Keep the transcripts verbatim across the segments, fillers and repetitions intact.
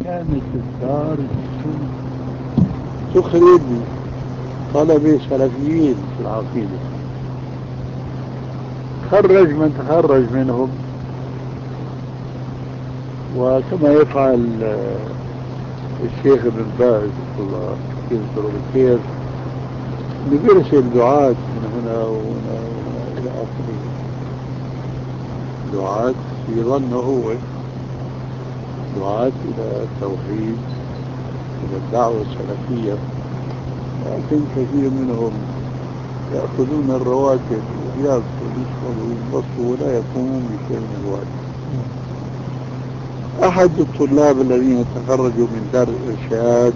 كانت الدار تخرج طلبة سلفيين في العقيدة، خرج من تخرج منهم، وكما يفعل الشيخ ابن باز الله يذكره بالخير، بيرسل دعاة من هنا وهنا وهنا إلى آخره، دعاة في ظنه هو، دعاة إلى التوحيد، إلى الدعوة السلفية، لكن كثير منهم يأخذون الرواتب ويأكلوا ويشربوا وينبسطوا ولا يقومون بشيء من الواجب. أحد الطلاب الذين تخرجوا من دار الإرشاد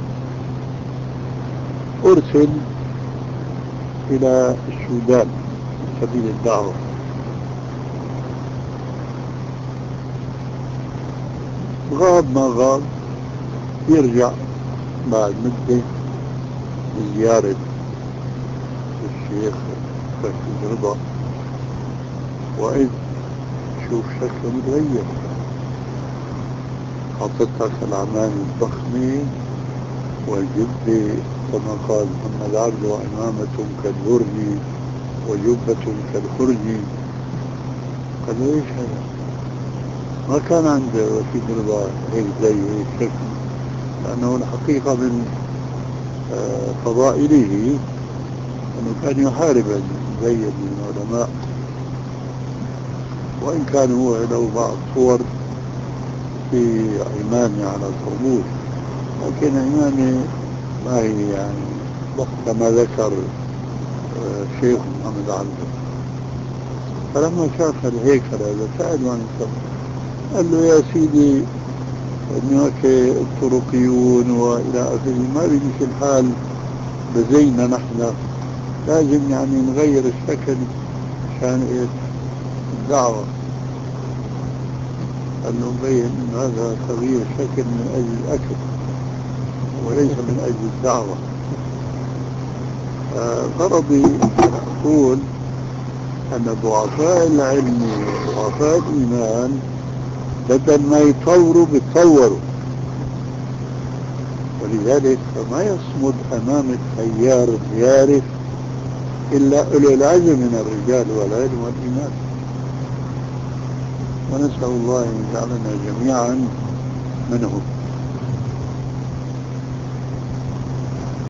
أرسل إلى السودان في سبيل الدعوة، غاب ما غاب، يرجع بعد مدة لزيارة الشيخ رشيد رضا، وإذ شوف شكله متغير، حطتك العمامة الضخمة والجبة كما قال محمد عبده، وإمامة كالبرج وجبة كالخرج. قال له ايش هذا؟ ما كان عند رشيد رضا هيك زي هيك شكل، لأنه الحقيقة من فضائله أنه كان يحارب زي من العلماء، وإن كان هو له بعض صور في عمامة على الخروج، لكن عمامة ما هي يعني كما ذكر الشيخ محمد عبده. فلما شاف الهيكل هذا سأله عن السبب، قال له يا سيدي هناك الطرقيون وإلى آخره، ما بيجيش الحال بزينا نحن، لازم يعني نغير الشكل عشان إيه الدعوة. قال له مبين إن هذا تغيير شكل من أجل الأكل وليس من أجل الدعوة. غرضي أن أقول أن ضعفاء العلم وضعفاء الإيمان بدل ما يطوروا بيتطوروا، ولذلك فما يصمد أمام التيار الجارف إلا أولو العزم من الرجال والعلم والإيمان. ونسأل الله أن يجعلنا جميعا منهم.